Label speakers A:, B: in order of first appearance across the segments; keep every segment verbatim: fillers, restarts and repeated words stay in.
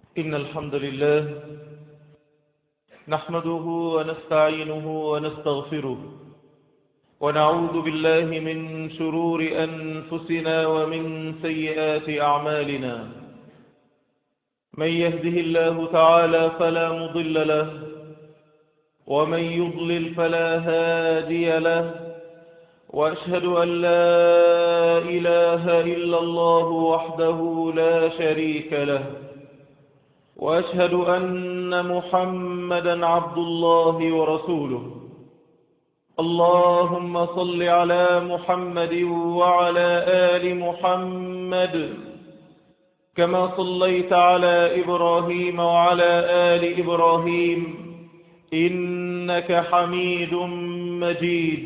A: إن الحمد لله نحمده ونستعينه ونستغفره ونعوذ بالله من شرور أنفسنا ومن سيئات أعمالنا. من يهده الله تعالى فلا مضل له ومن يضلل فلا هادي له، وأشهد أن لا إله إلا الله وحده لا شريك له، وأشهد أن محمدا عبد الله ورسوله. اللهم صل على محمد وعلى آل محمد كما صليت على إبراهيم وعلى آل إبراهيم إنك حميد مجيد.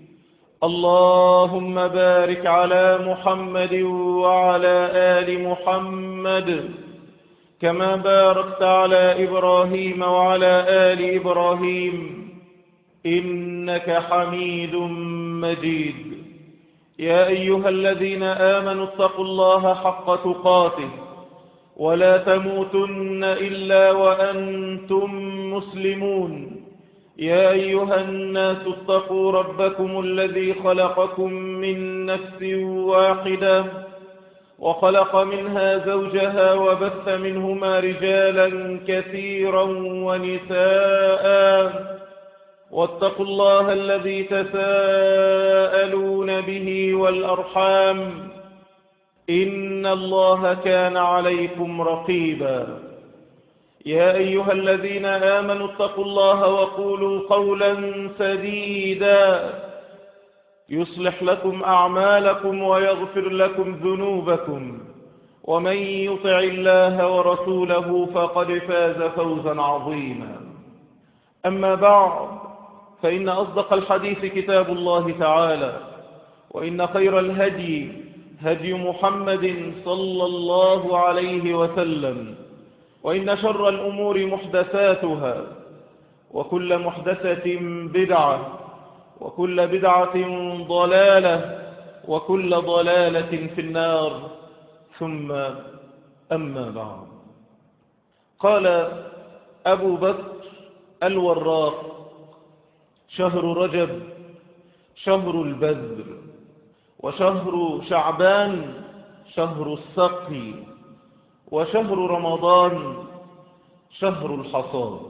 A: اللهم بارك على محمد وعلى آل محمد كما باركت على إبراهيم وعلى آل إبراهيم إنك حميد مجيد. يا أيها الذين آمنوا اتقوا الله حق تقاته ولا تموتن إلا وأنتم مسلمون. يا أيها الناس اتقوا ربكم الذي خلقكم من نفس واحدة وخلق منها زوجها وبث منهما رجالا كثيرا ونساء، واتقوا الله الذي تساءلون به والأرحام إن الله كان عليكم رقيبا. يا أيها الذين آمنوا اتقوا الله وقولوا قولا سديدا يصلح لكم أعمالكم ويغفر لكم ذنوبكم، ومن يطع الله ورسوله فقد فاز فوزا عظيما. أما بعد، فإن أصدق الحديث كتاب الله تعالى، وإن خير الهدي هدي محمد صلى الله عليه وسلم، وإن شر الأمور محدثاتها، وكل محدثة بدعة، وكل بدعة ضلالة، وكل ضلالة في النار. ثم أما بعد، قال أبو بكر الوراق: شهر رجب شهر البذر، وشهر شعبان شهر السقي، وشهر رمضان شهر الحصاد.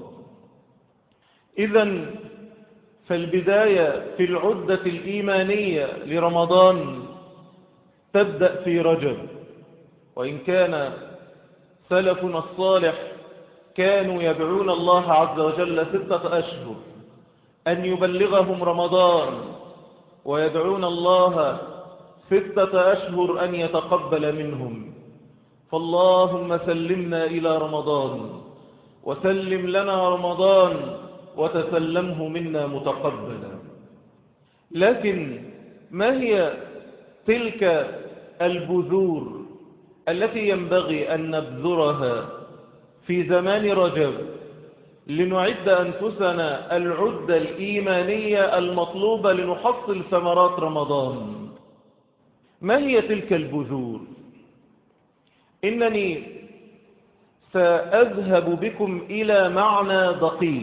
A: إذن فالبداية في العدة الإيمانية لرمضان تبدأ في رجب، وإن كان سلفنا الصالح كانوا يدعون الله عز وجل ستة أشهر أن يبلغهم رمضان، ويدعون الله ستة أشهر أن يتقبل منهم. فاللهم سلمنا إلى رمضان، وسلم لنا رمضان، وتسلمه منا متقبلا. لكن ما هي تلك البذور التي ينبغي أن نبذرها في زمان رجب لنعد أنفسنا العدة الإيمانية المطلوبة لنحصل ثمرات رمضان؟ ما هي تلك البذور؟ إنني سأذهب بكم إلى معنى دقيق.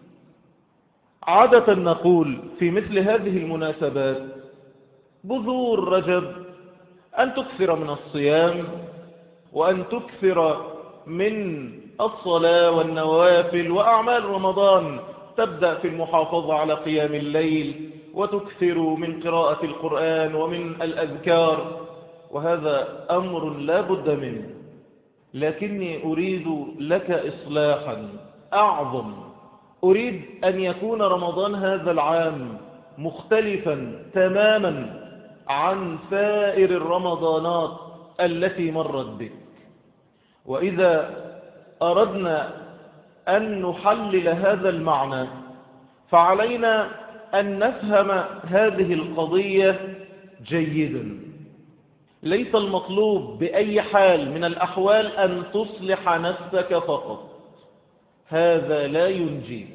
A: عادة نقول في مثل هذه المناسبات: بذور رجب أن تكثر من الصيام، وأن تكثر من الصلاة والنوافل، وأعمال رمضان تبدأ في المحافظة على قيام الليل، وتكثر من قراءة القرآن ومن الأذكار، وهذا أمر لا بد منه. لكني أريد لك إصلاحا أعظم. أريد أن يكون رمضان هذا العام مختلفا تماما عن سائر الرمضانات التي مرت بك. وإذا أردنا أن نحلل هذا المعنى فعلينا أن نفهم هذه القضية جيدا. ليس المطلوب بأي حال من الأحوال أن تصلح نفسك فقط، هذا لا ينجيك،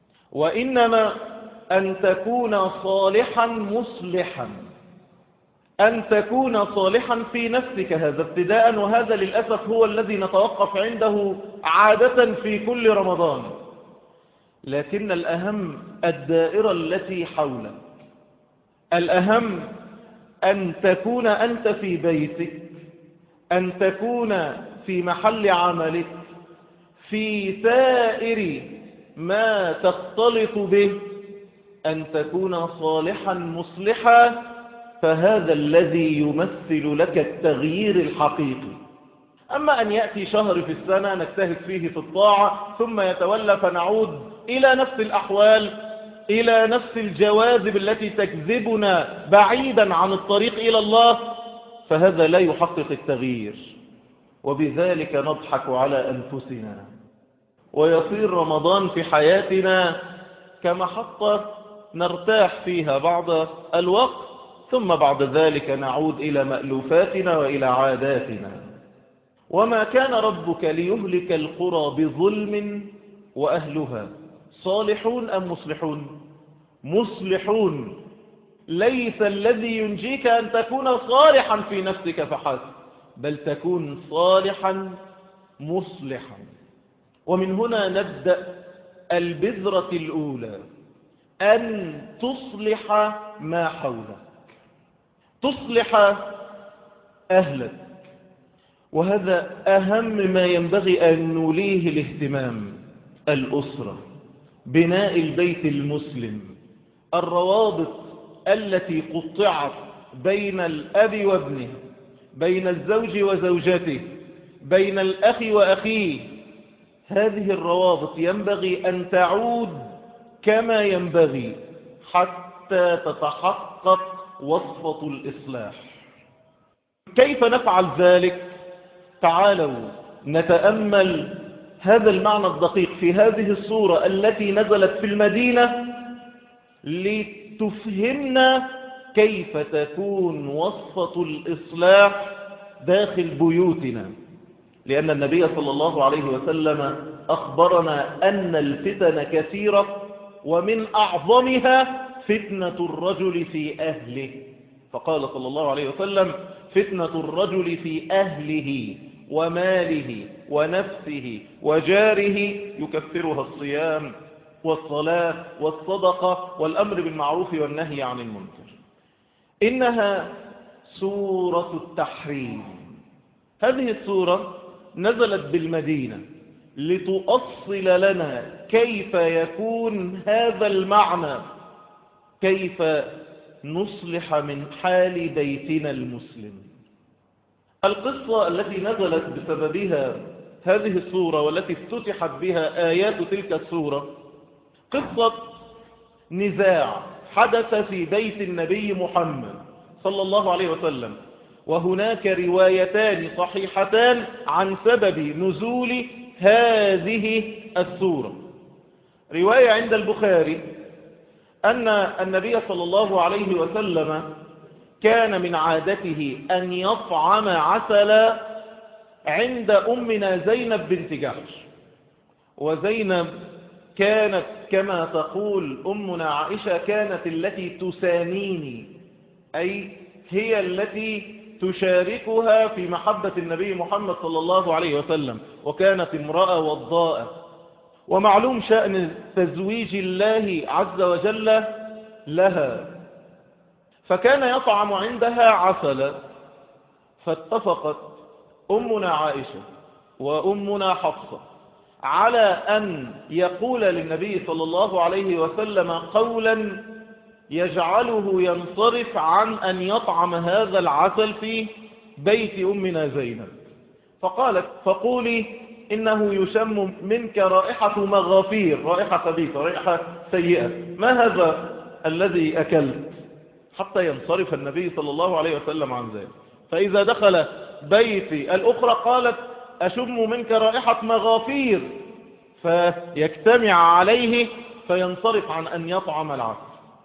A: وإنما أن تكون صالحا مصلحا. أن تكون صالحا في نفسك، هذا ابتداء، وهذا للأسف هو الذي نتوقف عنده عادة في كل رمضان. لكن الأهم الدائرة التي حولك، الأهم أن تكون أنت في بيتك، أن تكون في محل عملك، في سائر ما تختلط به، أن تكون صالحا مصلحا، فهذا الذي يمثل لك التغيير الحقيقي. أما أن يأتي شهر في السنة نجتهد فيه في الطاعة ثم يتولى فنعود إلى نفس الأحوال، إلى نفس الجواذب التي تجذبنا بعيدا عن الطريق إلى الله، فهذا لا يحقق التغيير، وبذلك نضحك على أنفسنا، ويصير رمضان في حياتنا كمحطة نرتاح فيها بعض الوقت، ثم بعد ذلك نعود إلى مألوفاتنا وإلى عاداتنا. وما كان ربك ليهلك القرى بظلم وأهلها صالحون أم مصلحون؟ مصلحون. ليس الذي ينجيك أن تكون صالحا في نفسك فحسب، بل تكون صالحا مصلحا. ومن هنا نبدأ البذرة الأولى، أن تصلح ما حولك، تصلح أهلك، وهذا أهم ما ينبغي أن نوليه الاهتمام. الأسرة، بناء البيت المسلم، الروابط التي قطعت بين الأب وابنه، بين الزوج وزوجته، بين الأخ وأخيه، هذه الروابط ينبغي أن تعود كما ينبغي حتى تتحقق وصفة الإصلاح. كيف نفعل ذلك؟ تعالوا نتأمل هذا المعنى الدقيق في هذه الصورة التي نزلت في المدينة لتفهمنا كيف تكون وصفة الإصلاح داخل بيوتنا. لأن النبي صلى الله عليه وسلم أخبرنا أن الفتن كثيرة، ومن أعظمها فتنة الرجل في أهله، فقال صلى الله عليه وسلم: فتنة الرجل في أهله وماله ونفسه وجاره يكفرها الصيام والصلاة والصدقة والأمر بالمعروف والنهي عن المنكر. إنها سورة التحريم. هذه السورة نزلت بالمدينة لتؤصل لنا كيف يكون هذا المعنى، كيف نصلح من حال بيتنا المسلم. القصة التي نزلت بسببها هذه السورة والتي افتتحت بها آيات تلك السورة قصة نزاع حدث في بيت النبي محمد صلى الله عليه وسلم، وهناك روايتان صحيحتان عن سبب نزول هذه السورة. رواية عند البخاري أن النبي صلى الله عليه وسلم كان من عادته أن يطعم عسلا عند أمنا زينب بنت جحش، وزينب كانت كما تقول أمنا عائشة كانت التي تسانيني، أي هي التي تشاركها في محبة النبي محمد صلى الله عليه وسلم، وكانت امرأة وضاءة. ومعلوم شأن تزويج الله عز وجل لها، فكان يطعم عندها عسلا. فاتفقت أمنا عائشة وأمنا حفصة على أن يقول للنبي صلى الله عليه وسلم قولا يجعله ينصرف عن أن يطعم هذا العسل في بيت أمنا زينب. فقالت: فقولي إنه يشم منك رائحة مغافير، رائحة خبيثة، رائحة سيئة، ما هذا الذي أكلت؟ حتى ينصرف النبي صلى الله عليه وسلم عن ذلك. فإذا دخل بيتي الأخرى قالت: أشم منك رائحة مغافير، فيجتمع عليه فينصرف عن أن يطعم العسل.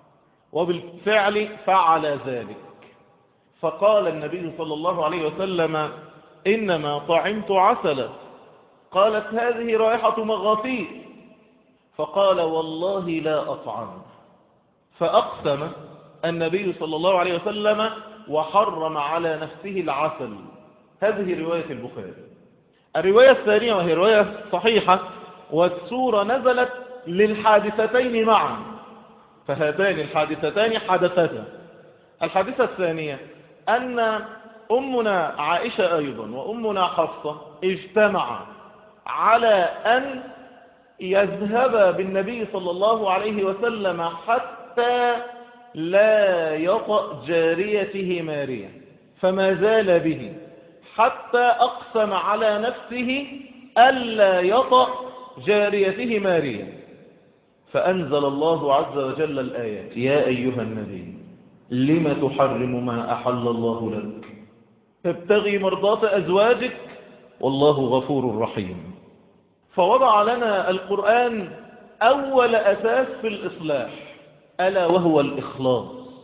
A: وبالفعل فعل ذلك. فقال النبي صلى الله عليه وسلم: إنما طعمت عسلا. قالت: هذه رائحة مغافير. فقال: والله لا أطعم. فأقسم النبي صلى الله عليه وسلم وحرم على نفسه العسل. هذه رواية البخاري. الرواية الثانية وهي رواية صحيحة، والسورة نزلت للحادثتين معا، فهاتان الحادثتان حدثتا. الحادثة الثانية أن أمنا عائشة أيضا وأمنا حفصة اجتمعا على أن يذهب بالنبي صلى الله عليه وسلم حتى لا يطأ جاريته ماريا، فما زال به حتى أقسم على نفسه ألا يطأ جاريته ماريا، فأنزل الله عز وجل الآيات: يا أيها النبي لم تحرم ما أحل الله لك تبتغي مرضاة أزواجك والله غفور رحيم. فوضع لنا القرآن أول أساس في الإصلاح، ألا وهو الإخلاص.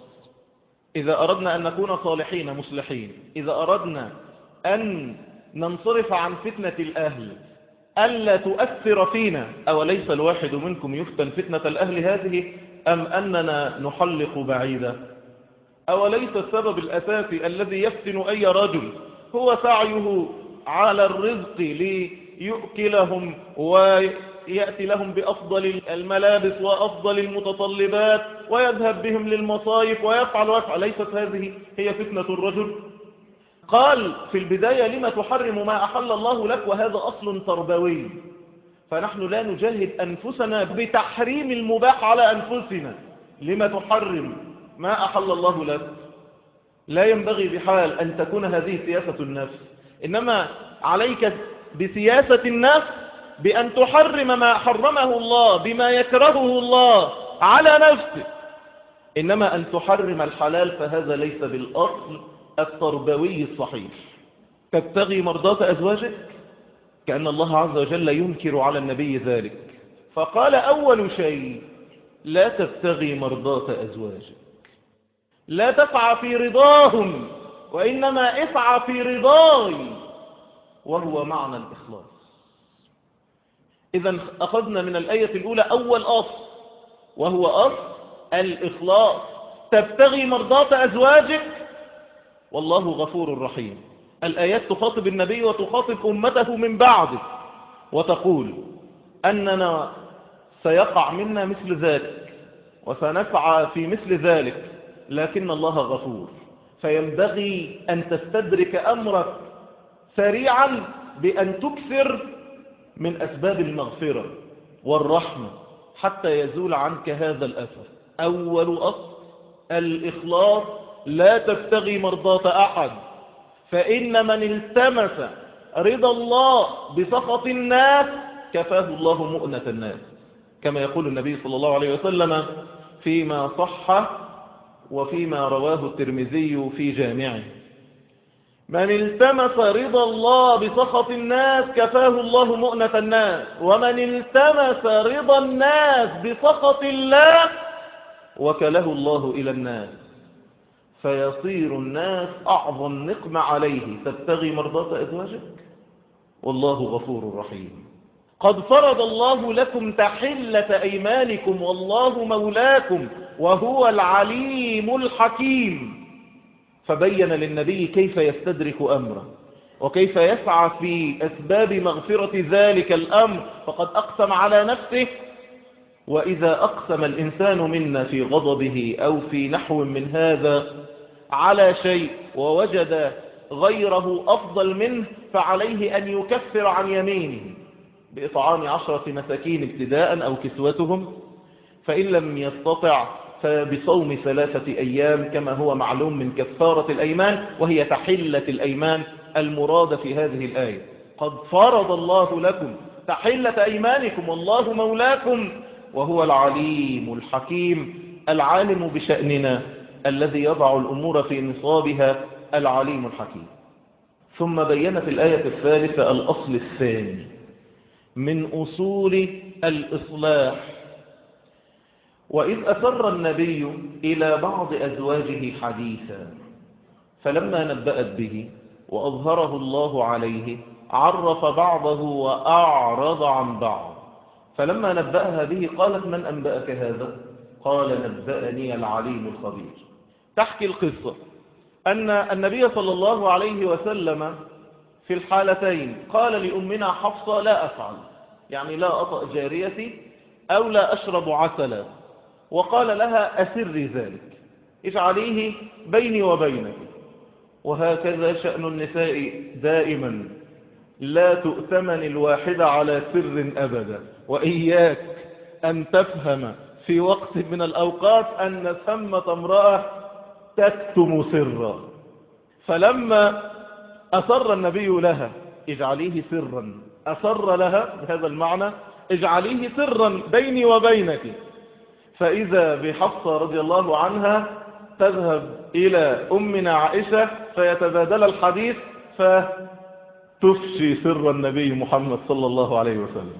A: إذا أردنا أن نكون صالحين مصلحين، إذا أردنا أن ننصرف عن فتنة الأهل ألا تؤثر فينا، أوليس الواحد منكم يفتن فتنة الأهل هذه أم أننا نحلق بعيدا؟ أوليس السبب الأساسي الذي يفتن أي رجل هو سعيه على الرزق ليؤكلهم ويأتي لهم بأفضل الملابس وأفضل المتطلبات ويذهب بهم للمصايف ويفعل ويفعل؟ ليست هذه هي فتنة الرجل؟ قال في البداية: لما تحرم ما أحل الله لك، وهذا أصل تربوي. فنحن لا نجاهد أنفسنا بتحريم المباح على أنفسنا. لما تحرم ما أحل الله لك؟ لا ينبغي بحال أن تكون هذه سياسة النفس، إنما عليك بسياسة النفس بأن تحرم ما حرمه الله بما يكرهه الله على نفسك. إنما أن تحرم الحلال فهذا ليس بالأصل التربوي الصحيح. تبتغي مرضاة أزواجك، كأن الله عز وجل ينكر على النبي ذلك، فقال: أول شيء لا تبتغي مرضاة أزواجك، لا تسعى في رضاهم، وإنما اسعى في رضاي، وهو معنى الإخلاص. إذا أخذنا من الآية الأولى أول أصل، وهو أصل الإخلاص. تبتغي مرضاة أزواجك والله غفور رحيم. الآيات تخاطب النبي وتخاطب أمته من بعده، وتقول أننا سيقع منا مثل ذلك وسنسعى في مثل ذلك، لكن الله غفور، فينبغي أن تستدرك أمرك سريعا بأن تكثر من أسباب المغفرة والرحمة حتى يزول عنك هذا الأثر. أول أصل الإخلاص: لا تبتغي مرضاة أحد، فإن من التمس رضا الله بسخط الناس كفاه الله مؤنة الناس، كما يقول النبي صلى الله عليه وسلم فيما صح وفيما رواه الترمذي في جامعه: من التمس رضا الله بسخط الناس كفاه الله مؤنة الناس، ومن التمس رضا الناس بسخط الله وكله الله إلى الناس، فيصير الناس أعظم نقمة عليه. تبتغي مرضاة أزواجك والله غفور رحيم. قد فرض الله لكم تحلة أيمانكم والله مولاكم وهو العليم الحكيم. فبين للنبي كيف يستدرك أمره وكيف يسعى في أسباب مغفرة ذلك الأمر، فقد أقسم على نفسه. وإذا أقسم الإنسان منا في غضبه أو في نحو من هذا على شيء ووجد غيره أفضل منه، فعليه أن يكفر عن يمينه بإطعام عشرة مساكين ابتداء أو كسوتهم، فإن لم يستطع فبصوم ثلاثة أيام كما هو معلوم من كفارة الأيمان، وهي تحلة الأيمان المراد في هذه الآية. قد فرض الله لكم تحلة أيمانكم والله مولاكم وهو العليم الحكيم، العالم بشأننا الذي يضع الأمور في نصابها، العليم الحكيم. ثم بين في الآية الثالثة الأصل الثاني من أصول الإصلاح: وإذ أسر النبي إلى بعض أزواجه حديثا فلما نبأت به وأظهره الله عليه عرف بعضه وأعرض عن بعض، فلما نبأها به قالت: من أنبأك هذا؟ قال: نبأني العليم الخبير. تحكي القصة أن النبي صلى الله عليه وسلم في الحالتين قال لأمنا حفصة لا أفعل، يعني لا أطأ جاريتي أو لا أشرب عسلا، وقال لها أسري ذلك، اجعليه بيني وبينك. وهكذا شأن النساء دائما، لا تؤتمن الواحدة على سر أبدا. وإياك أن تفهم في وقت من الأوقات أن ثمة امرأة تكتم سرا. فلما أسر النبي لها اجعليه سرا، أسر لها بهذا المعنى اجعليه سرا بيني وبينك. فإذا بحفصة رضي الله عنها تذهب إلى أمنا عائشة فيتبادل الحديث فتفشي سر النبي محمد صلى الله عليه وسلم.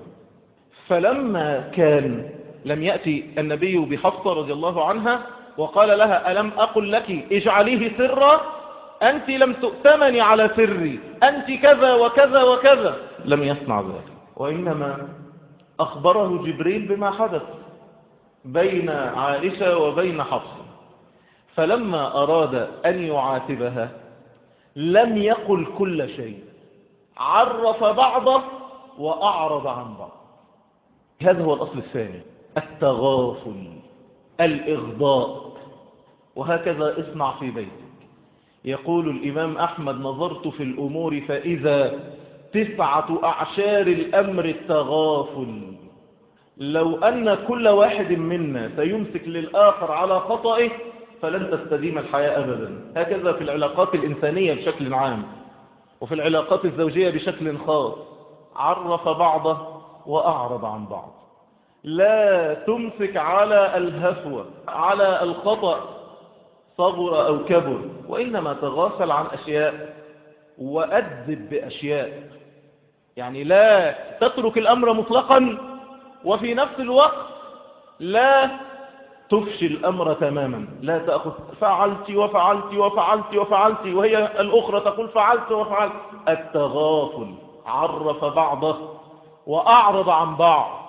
A: فلما كان لم يأتي النبي بحفصة رضي الله عنها وقال لها ألم أقل لك اجعليه سرا، أنت لم تؤتمني على سري، أنت كذا وكذا وكذا، لم يصنع ذلك، وإنما أخبره جبريل بما حدث بين عائشة وبين حفصة. فلما أراد أن يعاتبها لم يقل كل شيء، عرف بعضه وأعرض عن بعض. هذا هو الأصل الثاني، التغافل، الإغضاء. وهكذا اصنع في بيتك. يقول الإمام أحمد نظرت في الأمور فإذا تسعة أعشار الأمر التغافل. لو أن كل واحد منا سيمسك للآخر على خطئه فلن تستديم الحياة أبدا. هكذا في العلاقات الإنسانية بشكل عام، وفي العلاقات الزوجية بشكل خاص، عرف بعضه وأعرض عن بعض. لا تمسك على الهفوة، على الخطأ صغر أو كبر، وإنما تغافل عن أشياء وأدب بأشياء. يعني لا تترك الأمر مطلقا وفي نفس الوقت لا تفشي الأمر تماما. لا تأخذ فعلت وفعلت وفعلت وفعلت وهي الأخرى تقول فعلت وفعلت. التغافل، عرف بعضه وأعرض عن بعض.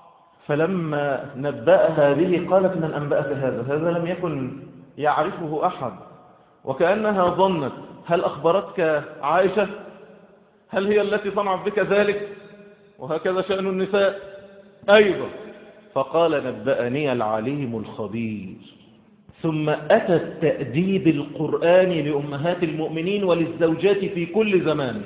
A: فلما نبأها به قالت من أنبأك هذا؟ هذا لم يكن يعرفه أحد. وكأنها ظنت هل أخبرتك عائشة؟ هل هي التي صنعت بك ذلك؟ وهكذا شأن النساء أيضا. فقال نبأني العليم الخبير. ثم أتى التأديب القرآني لأمهات المؤمنين وللزوجات في كل زمان،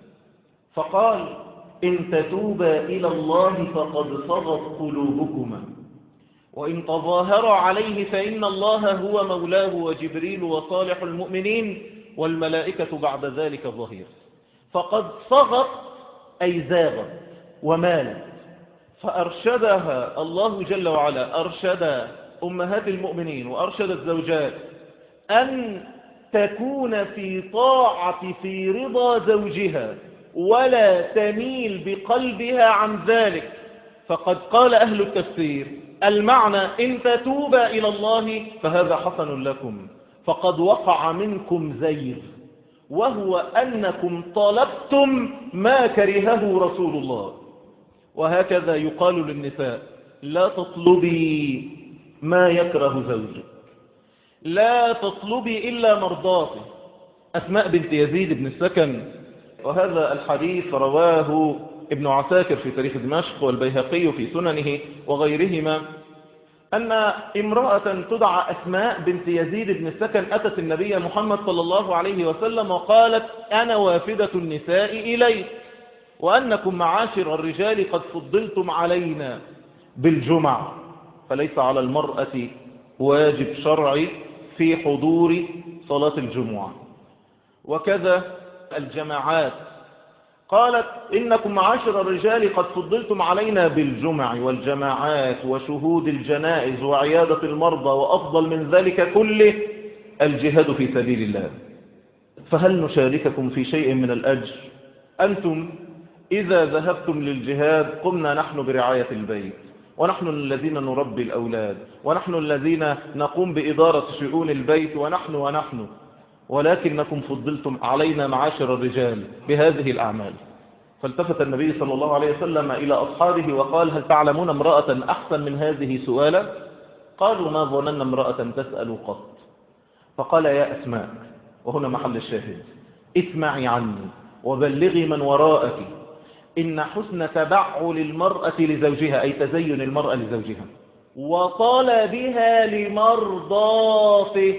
A: فقال إن تتوبا إلى الله فقد صغت قلوبكما، وإن تظاهرا عليه فإن الله هو مولاه وجبريل وصالح المؤمنين والملائكة بعد ذلك ظهير. فقد صغت أي زاغت ومالت. فأرشدها الله جل وعلا، أرشد أمهات المؤمنين وأرشد الزوجات أن تكون في طاعة في رضا زوجها ولا تميل بقلبها عن ذلك. فقد قال أهل التفسير المعنى إن تتوبا إلى الله فهذا حسن لكم، فقد وقع منكم زيغ، وهو أنكم طلبتم ما كرهه رسول الله. وهكذا يقال للنساء لا تطلبي ما يكره زوجك، لا تطلبي إلا مرضاته. أسماء بنت يزيد بن السكن، وهذا الحديث رواه ابن عساكر في تاريخ دمشق والبيهقي في سننه وغيرهما، أن امرأة تدعى أسماء بنت يزيد بن السكن أتت النبي محمد صلى الله عليه وسلم وقالت أنا وافدة النساء إليك، وأنكم معاشر الرجال قد فضلتم علينا بالجمع، فليس على المرأة واجب شرعي في حضور صلاة الجمعة، وكذا الجماعات. قالت إنكم معاشر الرجال قد فضلتم علينا بالجمع والجماعات وشهود الجنائز وعيادة المرضى، وأفضل من ذلك كله الجهاد في سبيل الله، فهل نشارككم في شيء من الأجر؟ أنتم إذا ذهبتم للجهاد قمنا نحن برعاية البيت، ونحن الذين نربي الأولاد، ونحن الذين نقوم بإدارة شؤون البيت، ونحن ونحن ولكنكم فضلتم علينا معاشر الرجال بهذه الأعمال. فالتفت النبي صلى الله عليه وسلم إلى أصحابه وقال هل تعلمون امرأة أحسن من هذه سؤالا؟ قالوا ما ظننا امرأة تسأل قط. فقال يا أسماء وهنا محل الشاهد: اسمعي عني وبلغي من وراءك إن حسن تبعل المرأة لزوجها، أي تزين المرأة لزوجها، وطلبها لمرضاته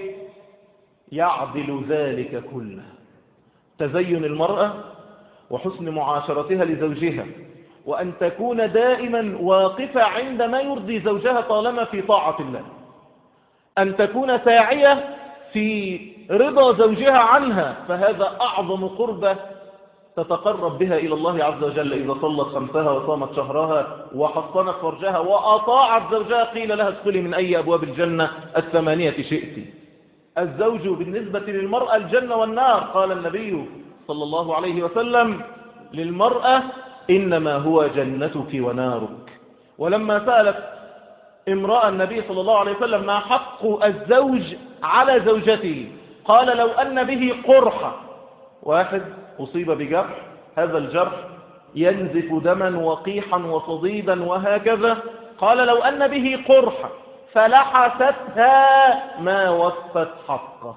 A: يعدل ذلك كله. تزين المرأة وحسن معاشرتها لزوجها، وأن تكون دائما واقفة عندما يرضي زوجها طالما في طاعة الله، أن تكون ساعية في رضا زوجها عنها، فهذا أعظم قربة تتقرب بها إلى الله عز وجل. إذا صلت خمسها وصامت شهرها وحصنت فرجها وأطاعت زوجها قيل لها ادخلي من أي أبواب الجنة الثمانية شئت. الزوج بالنسبة للمرأة الجنة والنار. قال النبي صلى الله عليه وسلم للمرأة: إنما هو جنتك ونارك. ولما سألت امرأة النبي صلى الله عليه وسلم ما حق الزوج على زوجته، قال: لو أن به قرحة، واحد أصيب بجرح، هذا الجرح ينزف دما وقيحا وصديدا وهكذا، قال: لو أن به قرحة فلحستها ما وفت حقه.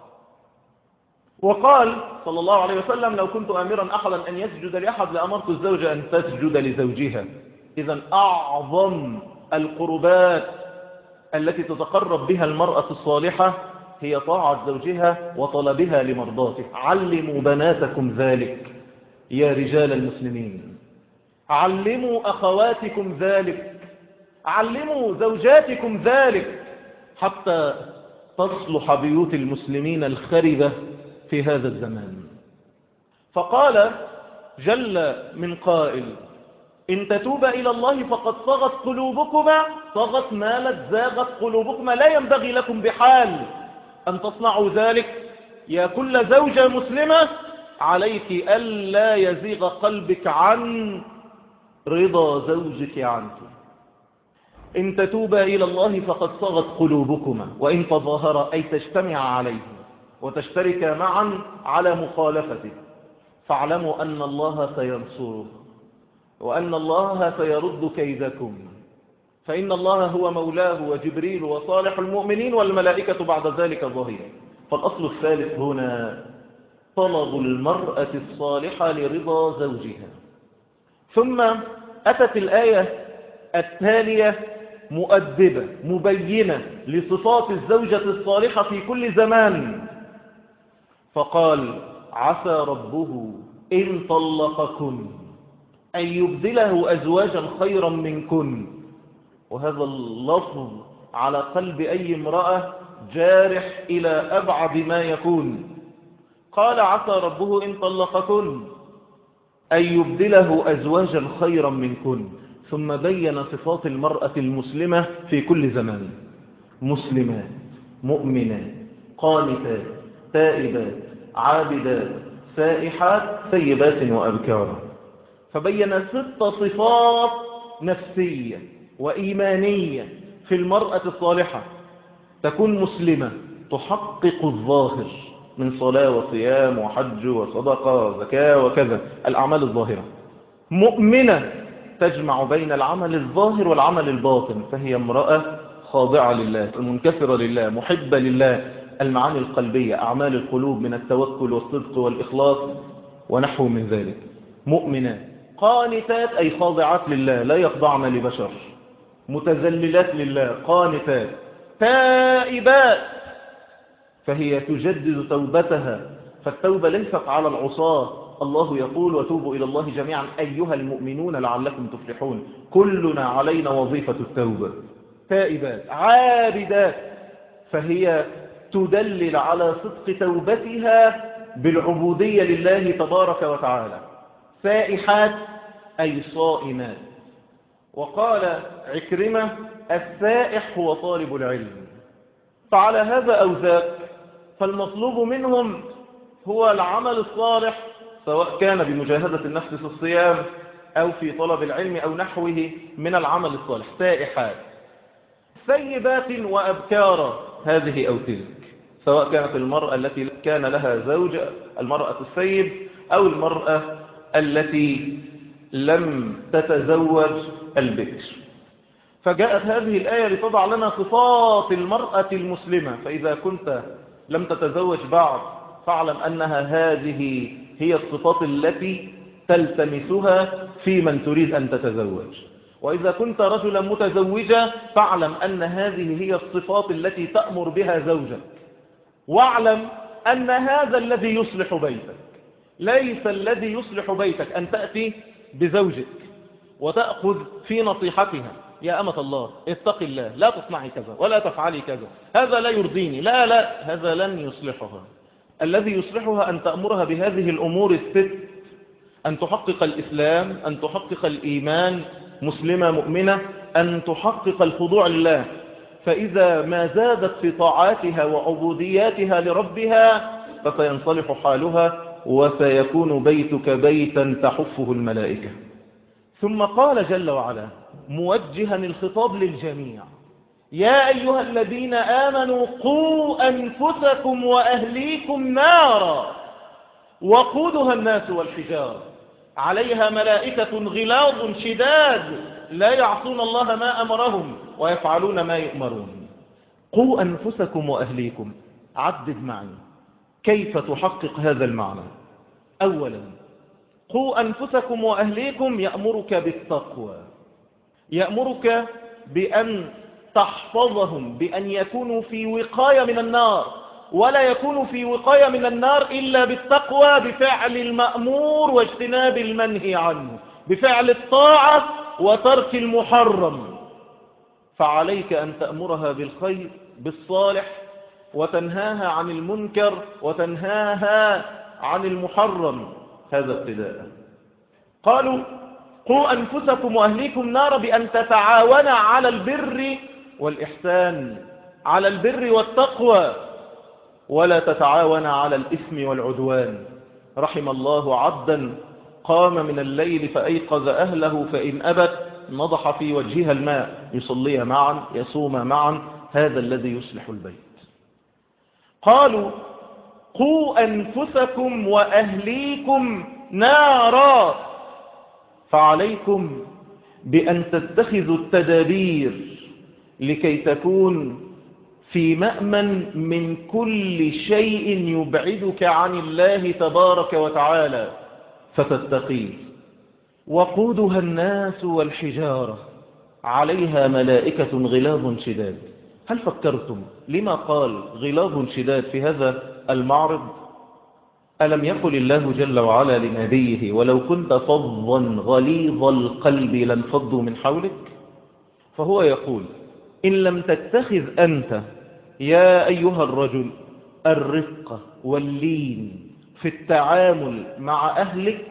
A: وقال صلى الله عليه وسلم: لو كنت آمرا أحدا أن يسجد لأحد لأمرت الزوجة أن تسجد لزوجها. إذن أعظم القربات التي تتقرب بها المرأة الصالحة هي طاعة زوجها وطلبها لمرضاته. علموا بناتكم ذلك يا رجال المسلمين، علموا أخواتكم ذلك، علموا زوجاتكم ذلك، حتى تصلح بيوت المسلمين الخربة في هذا الزمان. فقال جل من قائل: إن تتوبا إلى الله فقد صغت قلوبكما، صغت مالت زاغت قلوبكما، لا ينبغي لكم بحال أن تصنعوا ذلك. يا كل زوجة مسلمة عليك ألا يزيغ قلبك عن رضا زوجك عنك. إن تتوبا إلى الله فقد صغت قلوبكما، وإن تظاهرا أي تجتمع عليه وتشترك معا على مخالفته، فاعلموا أن الله سينصره وأن الله سيرد كيدكم، فإن الله هو مولاه وجبريل وصالح المؤمنين والملائكة بعد ذلك ظهير. فالأصل الثالث هنا طلب المرأة الصالحة لرضا زوجها. ثم أتت الآية التالية مؤدبة مبينة لصفات الزوجة الصالحة في كل زمان، فقال: عسى ربه إن طلقكن أن يبدله أزواجا خيرا منكن. وهذا اللفظ على قلب أي امرأة جارح إلى أبعد ما يكون. قال: عسى ربه إن طلقكن أن يبدله أزواجا خيرا منكن. ثم بين صفات المرأة المسلمة في كل زمان: مسلمات، مؤمنات، قانتات، تائبات، عابدات، سائحات، ثيبات وأبكارا. فبين ست صفات نفسية وإيمانية في المرأة الصالحة. تكون مسلمة تحقق الظاهر من صلاة وصيام وحج وصدقة وزكاة وكذا، الأعمال الظاهرة. مؤمنة تجمع بين العمل الظاهر والعمل الباطن، فهي امرأة خاضعة لله، منكسرة لله، محبة لله. المعاني القلبية، أعمال القلوب من التوكل والصدق والإخلاص ونحو من ذلك. مؤمنات. قانتات أي خاضعات لله، لا يخضعن لبشر، متذللات لله، قانتات. تائبات، فهي تجدد توبتها، فالتوبة ليست على العصاة. الله يقول: وتوبوا إلى الله جميعا أيها المؤمنون لعلكم تفلحون. كلنا علينا وظيفة التوبة. تائبات. عابدات، فهي تدلل على صدق توبتها بالعبودية لله تبارك وتعالى. سائحات أي صائمات. وقال عكرمة: السائح هو طالب العلم. فعلى هذا أو ذاك فالمطلوب منهم هو العمل الصالح، سواء كان بمجاهدة النفس في الصيام أو في طلب العلم أو نحوه من العمل الصالح. سائحات. ثيبات وأبكارا، هذه أو تلك، سواء كانت المرأة التي كان لها زوج، المرأة الثيب، أو المرأة التي لم تتزوج، البكر. فجاءت هذه الآية لتضع لنا صفات المرأة المسلمة. فإذا كنت لم تتزوج بعد فاعلم أنها هذه هي الصفات التي تلتمسها في من تريد أن تتزوج. وإذا كنت رجلا متزوجا فاعلم أن هذه هي الصفات التي تأمر بها زوجك. واعلم أن هذا الذي يصلح بيتك، ليس الذي يصلح بيتك أن تأتي بزوجك وتأخذ في نصيحتها: يا أمة الله اتق الله، لا تصنعي كذا ولا تفعلي كذا، هذا لا يرضيني، لا لا، هذا لن يصلحها. الذي يصلحها أن تأمرها بهذه الأمور الست: أن تحقق الإسلام، أن تحقق الإيمان، مسلمة مؤمنة، أن تحقق الخضوع لله. فإذا ما زادت في طاعاتها وعبودياتها لربها فسينصلح حالها وسيكون بيتك بيتا تحفه الملائكة. ثم قال جل وعلا موجها الخطاب للجميع: يا أيها الذين آمنوا قوا أنفسكم وأهليكم نارا وقودها الناس والحجارة عليها ملائكة غلاظ شداد لا يعصون الله ما أمرهم ويفعلون ما يؤمرون. قوا أنفسكم وأهليكم، عدد معي كيف تحقق هذا المعنى. أولا، قوا أنفسكم وأهليكم يأمرك بالتقوى، يأمرك بأن تحفظهم، بأن يكونوا في وقاية من النار، ولا يكونوا في وقاية من النار إلا بالتقوى، بفعل المأمور واجتناب المنهي عنه، بفعل الطاعة وترك المحرم. فعليك أن تأمرها بالخير بالصالح وتنهاها عن المنكر وتنهاها عن المحرم. هذا ابتداء. قالوا قوا أنفسكم وأهليكم نارا بأن تتعاون على البر والإحسان، على البر والتقوى، ولا تتعاون على الإثم والعدوان. رحم الله عبدا قام من الليل فأيقظ أهله فإن أبت نضح في وجهها الماء، يصلي معا يصوم معا، هذا الذي يصلح البيت. قالوا قوا أنفسكم وأهليكم نارا، فعليكم بأن تتخذوا التدابير لكي تكون في مأمن من كل شيء يبعدك عن الله تبارك وتعالى فتتقيه. وقودها الناس والحجارة عليها ملائكة غلاظ شداد. هل فكرتم لما قال غلاظ شداد في هذا المعرض؟ ألم يقل الله جل وعلا لنبيه: ولو كنت فظا غليظ القلب لانفضوا من حولك؟ فهو يقول: إن لم تتخذ أنت يا أيها الرجل الرفق واللين في التعامل مع أهلك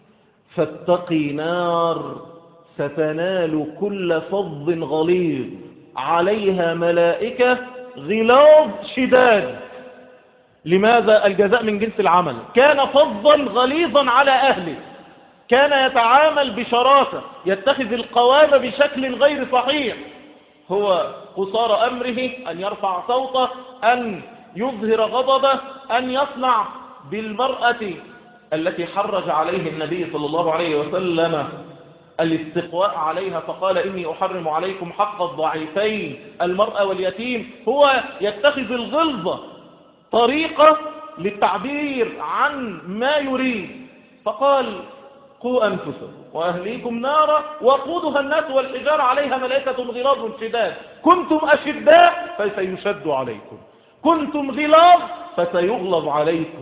A: فاتقي نار ستنال كل فظ غليظ عليها ملائكة غلاظ شداد. لماذا؟ الجزاء من جنس العمل. كان فظا غليظا على أهله، كان يتعامل بشراسة، يتخذ القوام بشكل غير صحيح. هو قصار أمره أن يرفع صوته، أن يظهر غضبه، أن يصنع بالمرأة التي حرج عليه النبي صلى الله عليه وسلم الاستقواء عليها فقال: إني أحرم عليكم حق الضعيفين المرأة واليتيم. هو يتخذ الغلظة طريقة للتعبير عن ما يريد. فقال: قوا أنفسكم وأهليكم نارا وقودها الناس والحجارة عليها ملائكة غلاظ شداد. كنتم أشداء فسيشد عليكم، كنتم غلاظ فسيغلظ عليكم.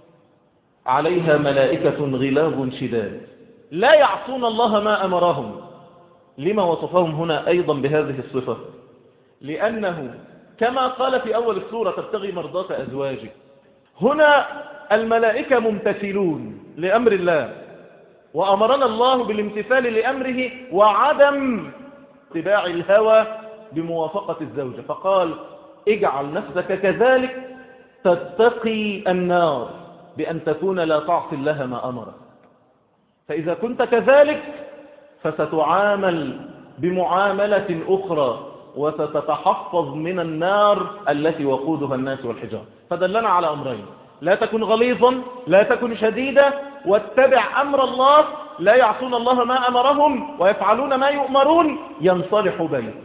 A: عليها ملائكة غلاظ شداد لا يعصون الله ما أمرهم. لما وصفهم هنا أيضا بهذه الصفة؟ لأنه كما قال في أول السورة: تبتغي مرضات أزواجك. هنا الملائكة ممتثلون لأمر الله، وأمرنا الله بالامتثال لأمره وعدم اتباع الهوى بموافقة الزوجة. فقال: اجعل نفسك كذلك تتقي النار بأن تكون لا تعصي الله ما أمرك. فإذا كنت كذلك فستعامل بمعاملة أخرى وستتحفظ من النار التي وقودها الناس والحجارة. فدلنا على أمرين: لا تكن غليظا، لا تكن شديدا، واتبع أمر الله، لا يعصون الله ما أمرهم ويفعلون ما يؤمرون، ينصلح بيتك.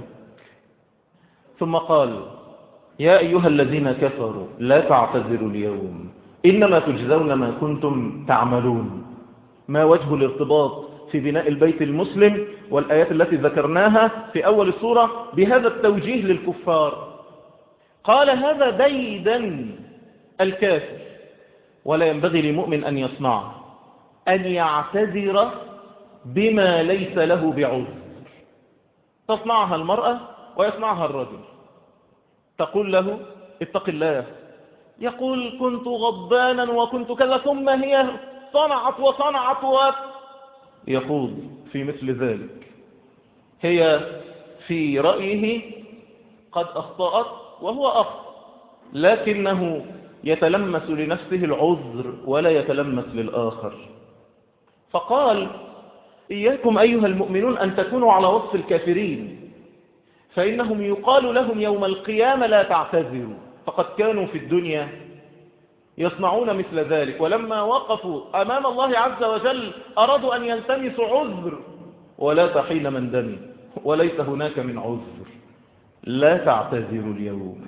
A: ثم قال: يا أيها الذين كفروا لا تعتذروا اليوم إنما تجزون ما كنتم تعملون. ما وجه الارتباط في بناء البيت المسلم والآيات التي ذكرناها في أول السورة بهذا التوجيه للكفار؟ قال هذا ديدا الكافر، ولا ينبغي لمؤمن أن يصنعه، أن يعتذر بما ليس له بعذر. تصنعها المرأة ويصنعها الرجل، تقول له اتق الله، يقول كنت غضبانا وكنت كذا، ثم هي صنعت وصنعت و... يخوض في مثل ذلك. هي في رأيه قد أخطأت وهو أخطأ، لكنه يتلمس لنفسه العذر ولا يتلمس للآخر. فقال إياكم أيها المؤمنون أن تكونوا على وصف الكافرين، فإنهم يقال لهم يوم القيامة لا تعتذروا، فقد كانوا في الدنيا يصنعون مثل ذلك، ولما وقفوا أمام الله عز وجل أرادوا أن يلتمسوا عذر، ولا تحين من دم، وليس هناك من عذر، لا تعتذروا اليوم.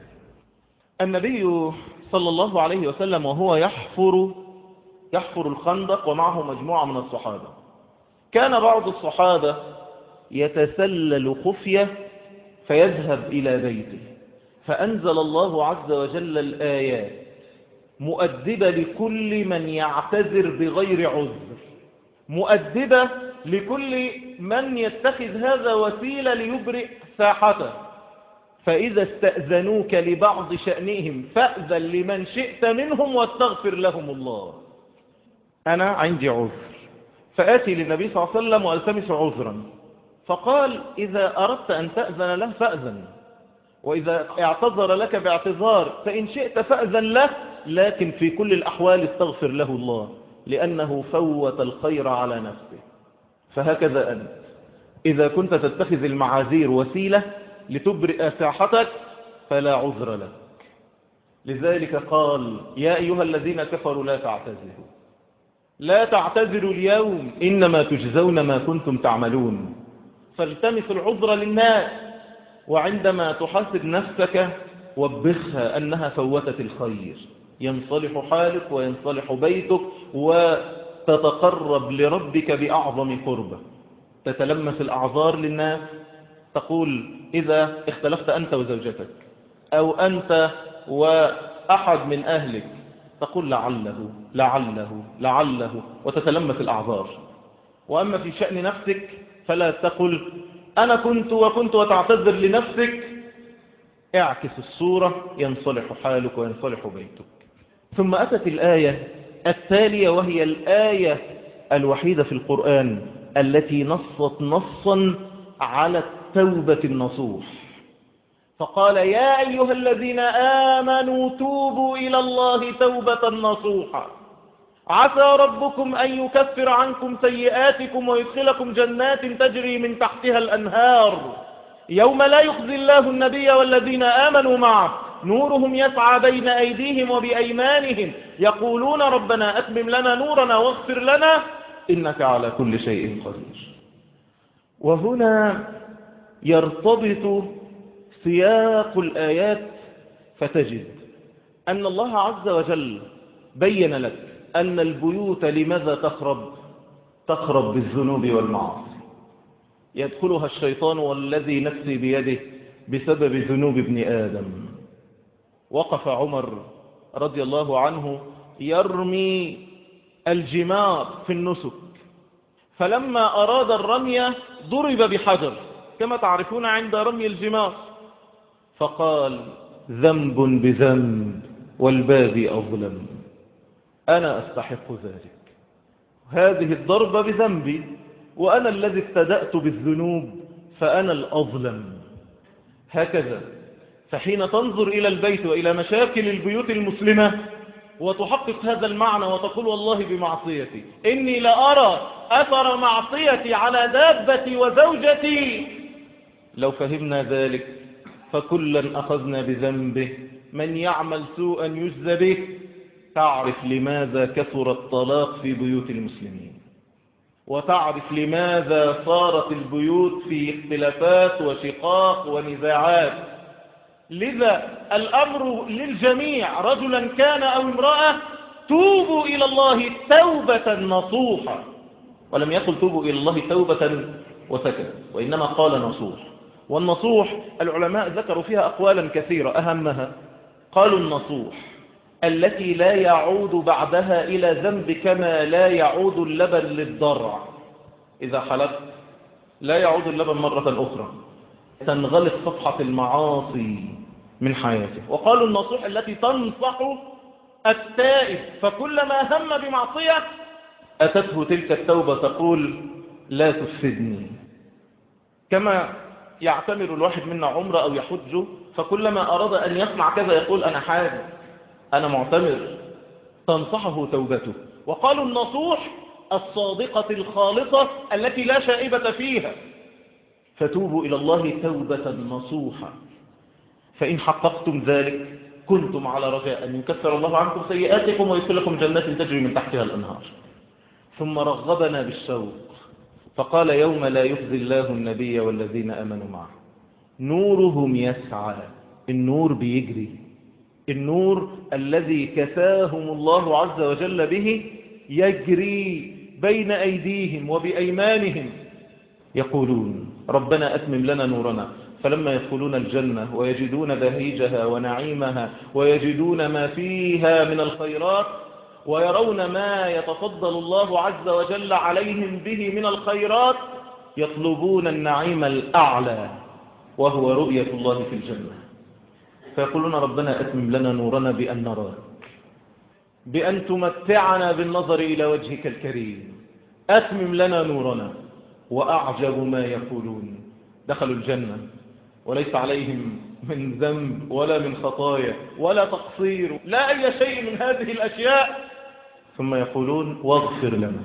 A: النبي صلى الله عليه وسلم وهو يحفر يحفر الخندق ومعه مجموعة من الصحابة، كان بعض الصحابة يتسلل خفية فيذهب إلى بيته، فأنزل الله عز وجل الآيات مؤدبة لكل من يعتذر بغير عذر، مؤدبة لكل من يتخذ هذا وسيلة ليبرئ ساحته. فإذا استأذنوك لبعض شأنهم فأذن لمن شئت منهم واستغفر لهم الله. أنا عندي عذر، فآتي للنبي صلى الله عليه وسلم وألتمس عذرا، فقال إذا أردت أن تأذن له فأذن، وإذا اعتذر لك باعتذار فإن شئت فأذن له، لكن في كل الأحوال استغفر له الله، لأنه فوت الخير على نفسه. فهكذا أنت إذا كنت تتخذ المعاذير وسيلة لتبرئ ساحتك فلا عذر لك. لذلك قال يا أيها الذين كفروا لا تعتذروا، لا تعتذروا اليوم إنما تجزون ما كنتم تعملون. فالتمس العذر للناس، وعندما تحاسب نفسك وبخها أنها فوتت الخير، ينصلح حالك وينصلح بيتك وتتقرب لربك بأعظم قربة. تتلمس الأعذار للناس، تقول إذا اختلفت أنت وزوجتك أو أنت وأحد من أهلك، تقول لعله لعله لعله وتتلمس الأعذار. وأما في شأن نفسك فلا تقل أنا كنت وكنت وتعتذر لنفسك، اعكس الصورة ينصلح حالك وينصلح بيتك. ثم أتت الآية التالية، وهي الآية الوحيدة في القرآن التي نصت نصا على التوبة النصوح، فقال يا أيها الذين آمنوا توبوا إلى الله توبة نصوحا عسى ربكم أن يكفر عنكم سيئاتكم ويدخلكم جنات تجري من تحتها الأنهار يوم لا يخزي الله النبي والذين آمنوا معه نورهم يسعى بين أيديهم وبأيمانهم يقولون ربنا أتمم لنا نورنا واغفر لنا إنك على كل شيء قدير. وهنا يرتبط سياق الآيات، فتجد أن الله عز وجل بين لك أن البيوت لماذا تخرب؟ تخرب بالذنوب والمعاصي، يدخلها الشيطان والذي نفسي بيده بسبب ذنوب ابن آدم. وقف عمر رضي الله عنه يرمي الجمار في النسك، فلما أراد الرمي ضرب بحجر كما تعرفون عند رمي الجمار، فقال ذنب بذنب والباغي أظلم، أنا أستحق ذلك، هذه الضربة بذنبي وأنا الذي ابتدأت بالذنوب فأنا الأظلم. هكذا فحين تنظر إلى البيت وإلى مشاكل البيوت المسلمة وتحقق هذا المعنى وتقول والله بمعصيتي إني لأرى أثر معصيتي على دابتي وزوجتي، لو فهمنا ذلك فكلا أخذنا بذنبه، من يعمل سوءا يجزى به. تعرف لماذا كثر الطلاق في بيوت المسلمين، وتعرف لماذا صارت البيوت في اختلافات وشقاق ونزاعات، لذا الأمر للجميع رجلا كان أو امرأة، توبوا إلى الله توبة نصوحا. ولم يقل توبوا إلى الله توبة وسكت، وإنما قال نصوح. والنصوح العلماء ذكروا فيها أقوالا كثيرة، أهمها قالوا النصوح التي لا يعود بعدها إلى ذنب كما لا يعود اللبن للضرع. إذا حلبت لا يعود اللبن مرة أخرى، تنغلق صفحة المعاصي من حياته. وقالوا النصوح التي تنصح التائب، فكلما هم بمعصية أتته تلك التوبة تقول لا تفسدني. كما يعتمر الواحد منا عمره أو يحج، فكلما أراد أن يصنع كذا يقول أنا حاج، أنا معتمر، تنصحه توبته. وقالوا النصوح الصادقة الخالصة التي لا شائبة فيها، فتوبوا إلى الله توبة نصوحا. فإن حققتم ذلك كنتم على رجاء أن يكفر الله عنكم سيئاتكم ويدخل لكم جنات تجري من تحتها الأنهار. ثم رغبنا بالشوق فقال يوم لا يخزي الله النبي والذين آمنوا معه نورهم يسعى. النور بيجري، النور الذي كساهم الله عز وجل به يجري بين أيديهم وبأيمانهم، يقولون ربنا أتمم لنا نورنا. فلما يدخلون الجنة ويجدون بهيجها ونعيمها ويجدون ما فيها من الخيرات ويرون ما يتفضل الله عز وجل عليهم به من الخيرات، يطلبون النعيم الأعلى وهو رؤية الله في الجنة. فيقولون ربنا أتمم لنا نورنا بأن نراك، بأن تمتعنا بالنظر إلى وجهك الكريم، أتمم لنا نورنا. وأعجب ما يقولون دخلوا الجنة وليس عليهم من ذنب ولا من خطايا ولا تقصير لا أي شيء من هذه الأشياء، ثم يقولون واغفر لنا.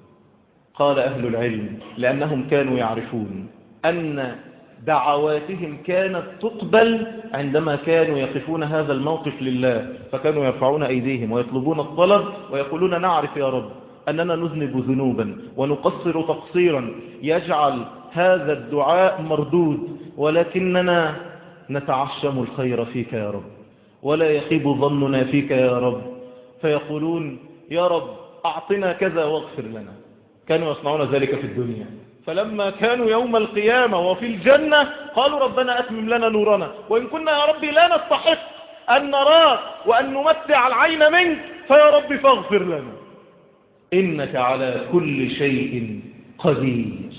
A: قال أهل العلم لأنهم كانوا يعرفون أن دعواتهم كانت تقبل عندما كانوا يقفون هذا الموقف لله، فكانوا يرفعون أيديهم ويطلبون الطلب ويقولون نعرف يا رب أننا نذنب ذنوبا ونقصر تقصيرا يجعل هذا الدعاء مردود، ولكننا نتعشم الخير فيك يا رب ولا يخيب ظننا فيك يا رب. فيقولون يا رب أعطنا كذا واغفر لنا. كانوا يصنعون ذلك في الدنيا، فلما كانوا يوم القيامة وفي الجنة قالوا ربنا أتمم لنا نورنا، وإن كنا يا ربي لا نستحق أن نراك وأن نمتع العين منك فيا رب فاغفر لنا إنك على كل شيء قدير.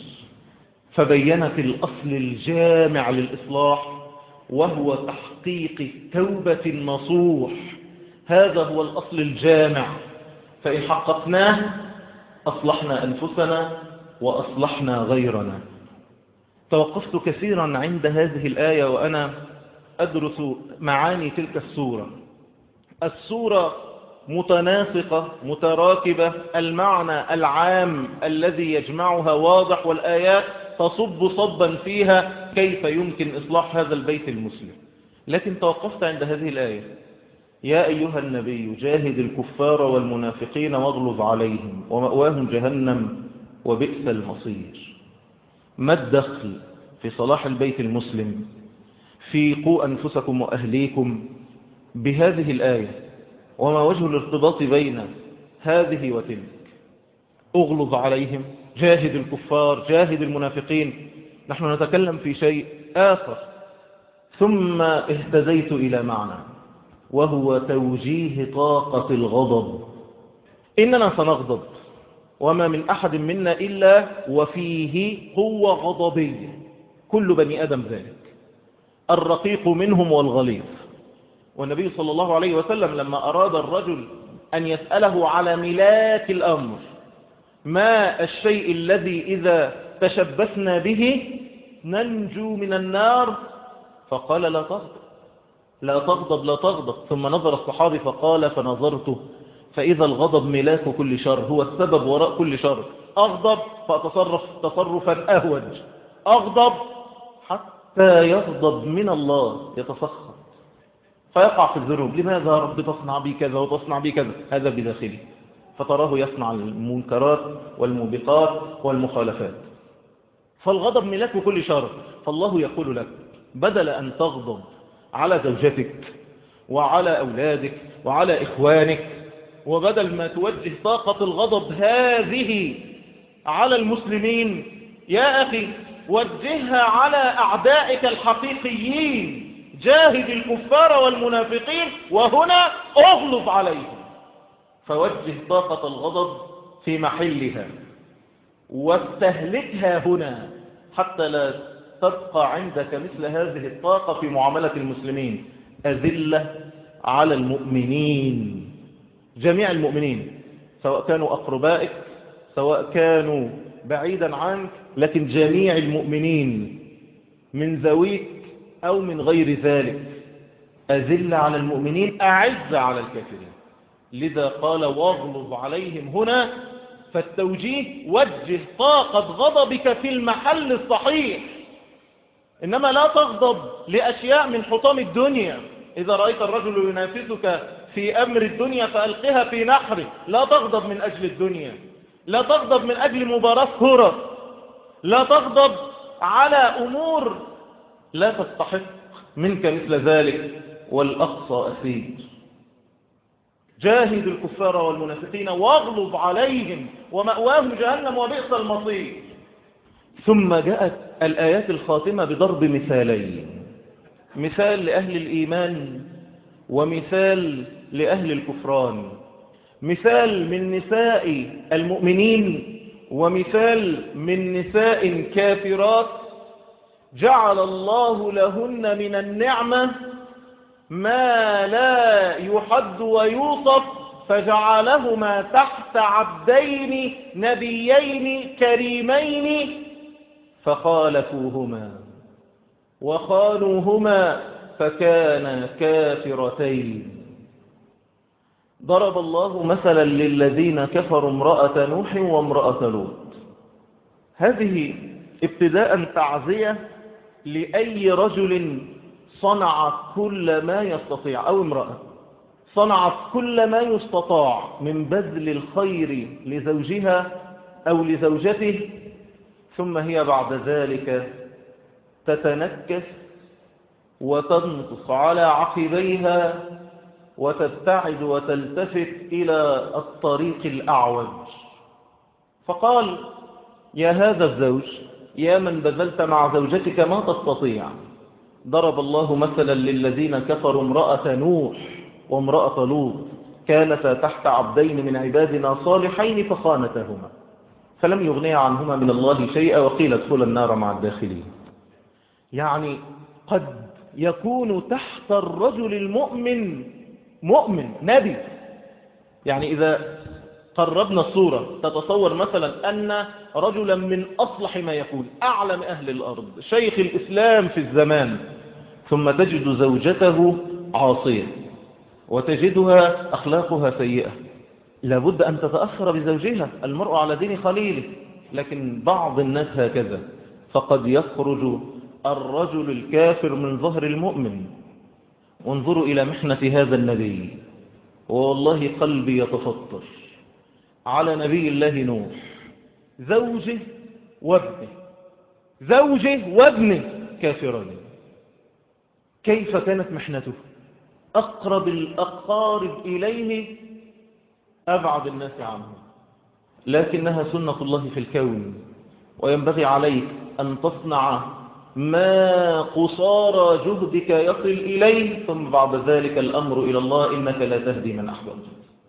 A: فبينت الأصل الجامع للإصلاح وهو تحقيق التوبة النصوح. هذا هو الأصل الجامع، فإن حققناه أصلحنا أنفسنا وأصلحنا غيرنا. توقفت كثيرا عند هذه الآية وأنا أدرس معاني تلك السورة. السورة متناسقة متراكبة، المعنى العام الذي يجمعها واضح، والآيات تصب صبا فيها كيف يمكن إصلاح هذا البيت المسلم. لكن توقفت عند هذه الآية يا أيها النبي جاهد الكفار والمنافقين واغلظ عليهم ومأواهم جهنم وبئس المصير. ما الدخل في صلاح البيت المسلم في قوا أنفسكم وأهليكم بهذه الآية؟ وما وجه الارتباط بين هذه وتلك؟ اغلظ عليهم، جاهد الكفار، جاهد المنافقين. نحن نتكلم في شيء آخر. ثم اهتديت إلى معنى وهو توجيه طاقة الغضب. إننا سنغضب وما من أحد منا إلا وفيه قوة غضبية، كل بني آدم ذلك، الرقيق منهم والغليظ. والنبي صلى الله عليه وسلم لما أراد الرجل أن يسأله على ملاك الأمر ما الشيء الذي إذا تشبثنا به ننجو من النار، فقال لا تغضب لا تغضب لا تغضب. ثم نظر الصحابي فقال فنظرته فإذا الغضب ملاك كل شر، هو السبب وراء كل شر. أغضب فأتصرف تصرفا أهوج، أغضب حتى يغضب من الله، يتسخط فيقع في الذنوب. لماذا يا رب تصنع بي كذا وتصنع بي كذا؟ هذا بداخله، فتراه يصنع المنكرات والموبقات والمخالفات. فالغضب ملاك كل شر. فالله يقول لك بدل أن تغضب على زوجتك وعلى أولادك وعلى إخوانك، وبدل ما توجه طاقة الغضب هذه على المسلمين يا أخي وجهها على أعدائك الحقيقيين، جاهد الكفار والمنافقين وهنا أغلظ عليهم. فوجه طاقة الغضب في محلها واستهلكها هنا حتى لا تبقى عندك مثل هذه الطاقة في معاملة المسلمين. أذلة على المؤمنين، جميع المؤمنين، سواء كانوا أقربائك سواء كانوا بعيدا عنك، لكن جميع المؤمنين من ذويك أو من غير ذلك. أذل على المؤمنين أعز على الكافرين. لذا قال واغلظ عليهم هنا، فالتوجيه وجه طاقة غضبك في المحل الصحيح، إنما لا تغضب لأشياء من حطام الدنيا. إذا رأيت الرجل ينافسك في أمر الدنيا فألقها في نحره. لا تغضب من أجل الدنيا، لا تغضب من أجل مباراة كرة، لا تغضب على أمور لا تستحق منك مثل ذلك. والأقصى أسير. جاهد الكفار والمنافقين واغلظ عليهم ومأواهم جهنم وبئس المصير. ثم جاءت الآيات الخاتمة بضرب مثالين، مثال لأهل الإيمان ومثال لأهل الكفران، مثال من نساء المؤمنين ومثال من نساء كافرات جعل الله لهن من النعمة ما لا يحد ويوصف، فجعلهما تحت عبدين نبيين كريمين فخالفوهما وخانوهما فكانا كافرتين. ضرب الله مثلا للذين كفروا امرأة نوح وامرأة لوط. هذه ابتداء تعزية لأي رجل صنع كل ما يستطيع أو امرأة صنعت كل ما يستطاع من بذل الخير لزوجها أو لزوجته، ثم هي بعد ذلك تتنكس وتنقص على عقبيها وتبتعد وتلتفت إلى الطريق الأعوج. فقال يا هذا الزوج، يا من بذلت مع زوجتك ما تستطيع. ضرب الله مثلا للذين كفروا امرأة نوح وامرأة لوط كانتا تحت عبدين من عبادنا صالحين فخانتهما فلم يغنيا عنهما من الله شيئا وقيل ادخلا النار مع الداخلين. يعني قد يكون تحت الرجل المؤمن مؤمن نبي. يعني إذا قربنا الصورة تتصور مثلا أن رجلا من أصلح ما يكون أعلم أهل الأرض شيخ الإسلام في الزمان، ثم تجد زوجته عاصية وتجدها أخلاقها سيئة، لابد أن تتأثر بزوجها. المرء على دين خليله. لكن بعض الناس هكذا، فقد يخرج الرجل الكافر من ظهر المؤمن. وانظروا إلى محنة هذا النبي، والله قلبي يتفطر على نبي الله نوح، زوجه وابنه زوجه وابنه كافرين. كيف كانت محنته؟ أقرب الأقارب إليه أبعد الناس عنه، لكنها سنة الله في الكون، وينبغي عليك أن تصنع ما قصارى جهدك يصل إليه، ثم بعد ذلك الأمر إلى الله، إنك لا تهدي من أحببت.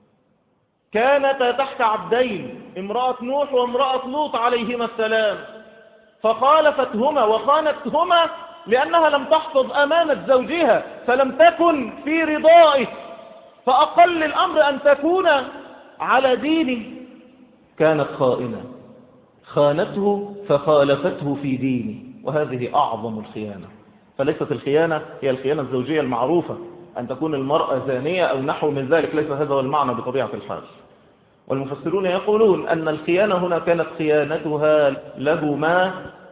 A: كانتا تحت عبدين، امرأة نوح وامرأة لوط عليهما السلام، فخالفتهما وخانتهما لأنها لم تحفظ أمانة زوجها، فلم تكن في رضائه، فأقل الأمر أن تكون على دينه. كانت خائنة، خانته فخالفته في دينه، وهذه أعظم الخيانة. فليست الخيانة هي الخيانة الزوجية المعروفة، أن تكون المرأة زانية أو نحو من ذلك، ليس هذا هو المعنى بطبيعة الحال. والمفسرون يقولون أن الخيانة هنا كانت خيانتها لهما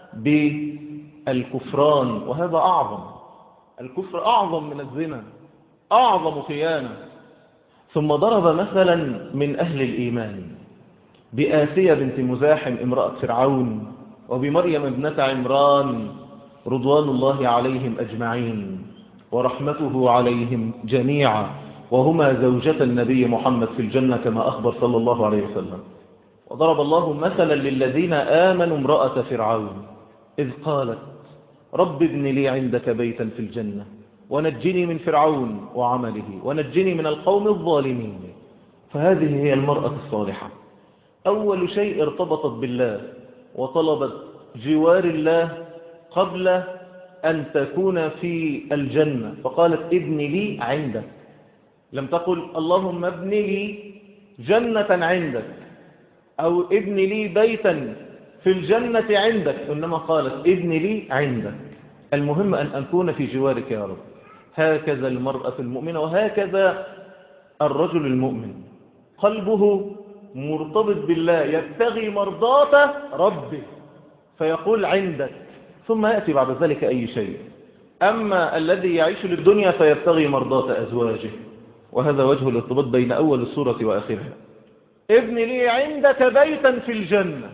A: بالكفران، وهذا أعظم. الكفر أعظم من الزنا، أعظم خيانة. ثم ضرب مثلا من أهل الإيمان بآسية بنت مزاحم امرأة فرعون، وبمريم ابنة عمران رضوان الله عليهم أجمعين. ورحمته عليهم جميعا، وهما زوجة النبي محمد في الجنة كما أخبر صلى الله عليه وسلم. وضرب الله مثلا للذين آمنوا امرأة فرعون إذ قالت رب ابن لي عندك بيتا في الجنة ونجني من فرعون وعمله ونجني من القوم الظالمين. فهذه هي المرأة الصالحة، أول شيء ارتبطت بالله وطلبت جوار الله قبل أن تكون في الجنة، فقالت ابن لي عندك، لم تقل اللهم ابن لي جنة عندك أو ابن لي بيتا في الجنة عندك، إنما قالت ابن لي عندك، المهم أن أكون في جوارك يا رب. هكذا المرأة المؤمنة وهكذا الرجل المؤمن، قلبه مرتبط بالله، يبتغي مرضاة ربه فيقول عندك، ثم يأتي بعد ذلك أي شيء. أما الذي يعيش للدنيا فيبتغي مرضاة أزواجه، وهذا وجه الارتباط بين أول السورة وآخرها. ابن لي عندك بيتا في الجنة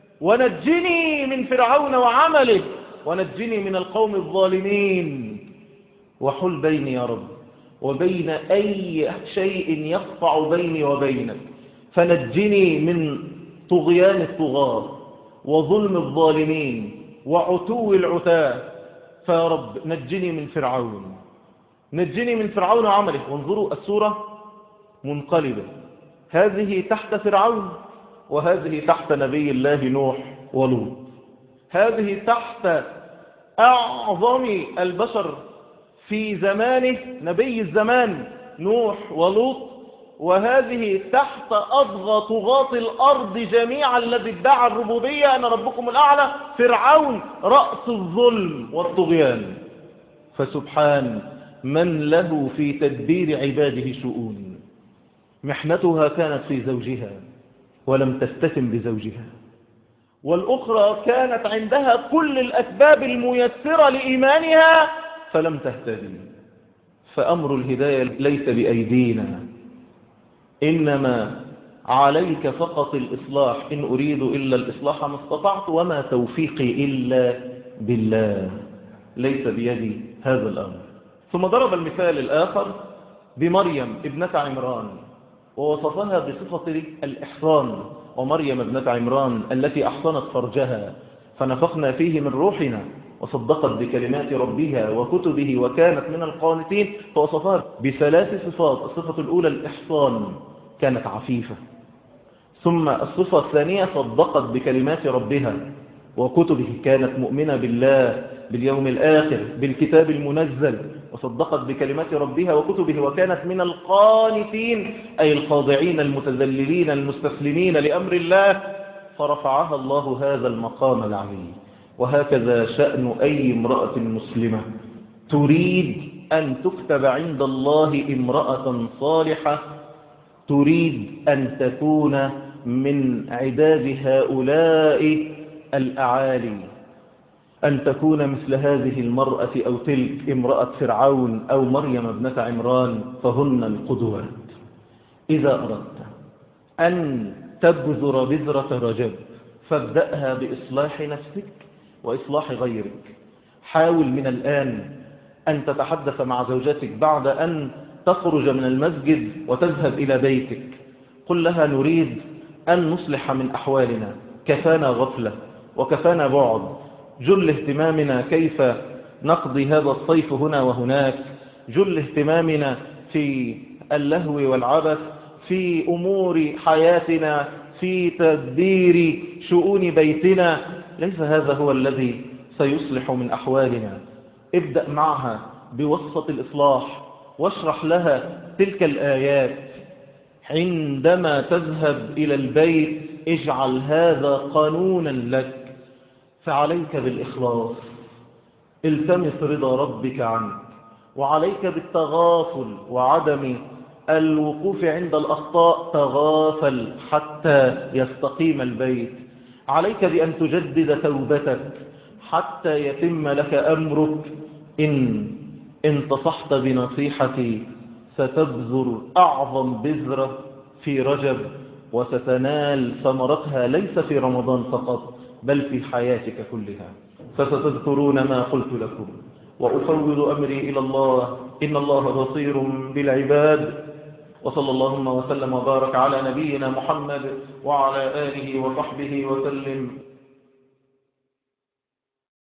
A: ونجني من فرعون وعمله ونجني من القوم الظالمين، وحل بيني يا رب وبين أي شيء يقطع بيني وبينك، فنجني من طغيان الطغاة وظلم الظالمين وعتو العتاة، فيا رب نجني من فرعون، نجني من فرعون وعمله. وانظروا السورة منقلبة، هذه تحت فرعون وهذه تحت نبي الله نوح ولوط، هذه تحت أعظم البشر في زمانه نبي الزمان نوح ولوط، وهذه تحت أضغى طغاة الأرض جميعا الذي ادعى الربوبية أنا ربكم الأعلى، فرعون رأس الظلم والطغيان. فسبحان من له في تدبير عباده شؤون. محنتها كانت في زوجها ولم تستتم بزوجها، والأخرى كانت عندها كل الأسباب الميسرة لإيمانها فلم تهتدي. فأمر الهداية ليس بأيدينا، إنما عليك فقط الإصلاح، إن أريد إلا الإصلاح ما استطعت وما توفيقي إلا بالله، ليس بيدي هذا الأمر. ثم ضرب المثال الآخر بمريم ابنة عمران ووصفها بصفة الإحصان، ومريم ابنة عمران التي أحصنت فرجها فنفخنا فيه من روحنا وصدقت بكلمات ربها وكتبه وكانت من القانتين، فوصفها بثلاث صفات. الصفة الأولى الإحصان، كانت عفيفة. ثم الصفة الثانية صدقت بكلمات ربها وكتبه، كانت مؤمنة بالله باليوم الآخر بالكتاب المنزل، وصدقت بكلمات ربها وكتبه وكانت من القانتين أي الخاضعين المتذللين المستسلمين لأمر الله، فرفعها الله هذا المقام العلي. وهكذا شأن أي امرأة مسلمة تريد أن تكتب عند الله امرأة صالحة، تريد أن تكون من عداد هؤلاء الأعالي، أن تكون مثل هذه المرأة أو تلك امرأة فرعون أو مريم ابنة عمران، فهن القدوات. إذا أردت أن تبذر بذرة رجب فابدأها بإصلاح نفسك وإصلاح غيرك. حاول من الآن أن تتحدث مع زوجتك بعد أن تخرج من المسجد وتذهب إلى بيتك، قل لها نريد أن نصلح من أحوالنا، كفانا غفلة وكفانا بعد، جل اهتمامنا كيف نقضي هذا الصيف هنا وهناك، جل اهتمامنا في اللهو والعبث، في أمور حياتنا، في تدبير شؤون بيتنا، ليس هذا هو الذي سيصلح من أحوالنا. ابدأ معها بوسط الإصلاح واشرح لها تلك الآيات. عندما تذهب إلى البيت اجعل هذا قانونا لك، فعليك بالإخلاص، التمس رضا ربك عنك، وعليك بالتغافل وعدم الوقوف عند الأخطاء، تغافل حتى يستقيم البيت. عليك بأن تجدد توبتك حتى يتم لك أمرك. إن انتصحت بنصيحتي ستبذر أعظم بذرة في رجب، وستنال ثمرتها ليس في رمضان فقط بل في حياتك كلها. فستذكرون ما قلت لكم وأفوض أمري إلى الله إن الله بصير بالعباد. وصلى اللهم وسلم وبارك على نبينا محمد وعلى آله وصحبه وسلم.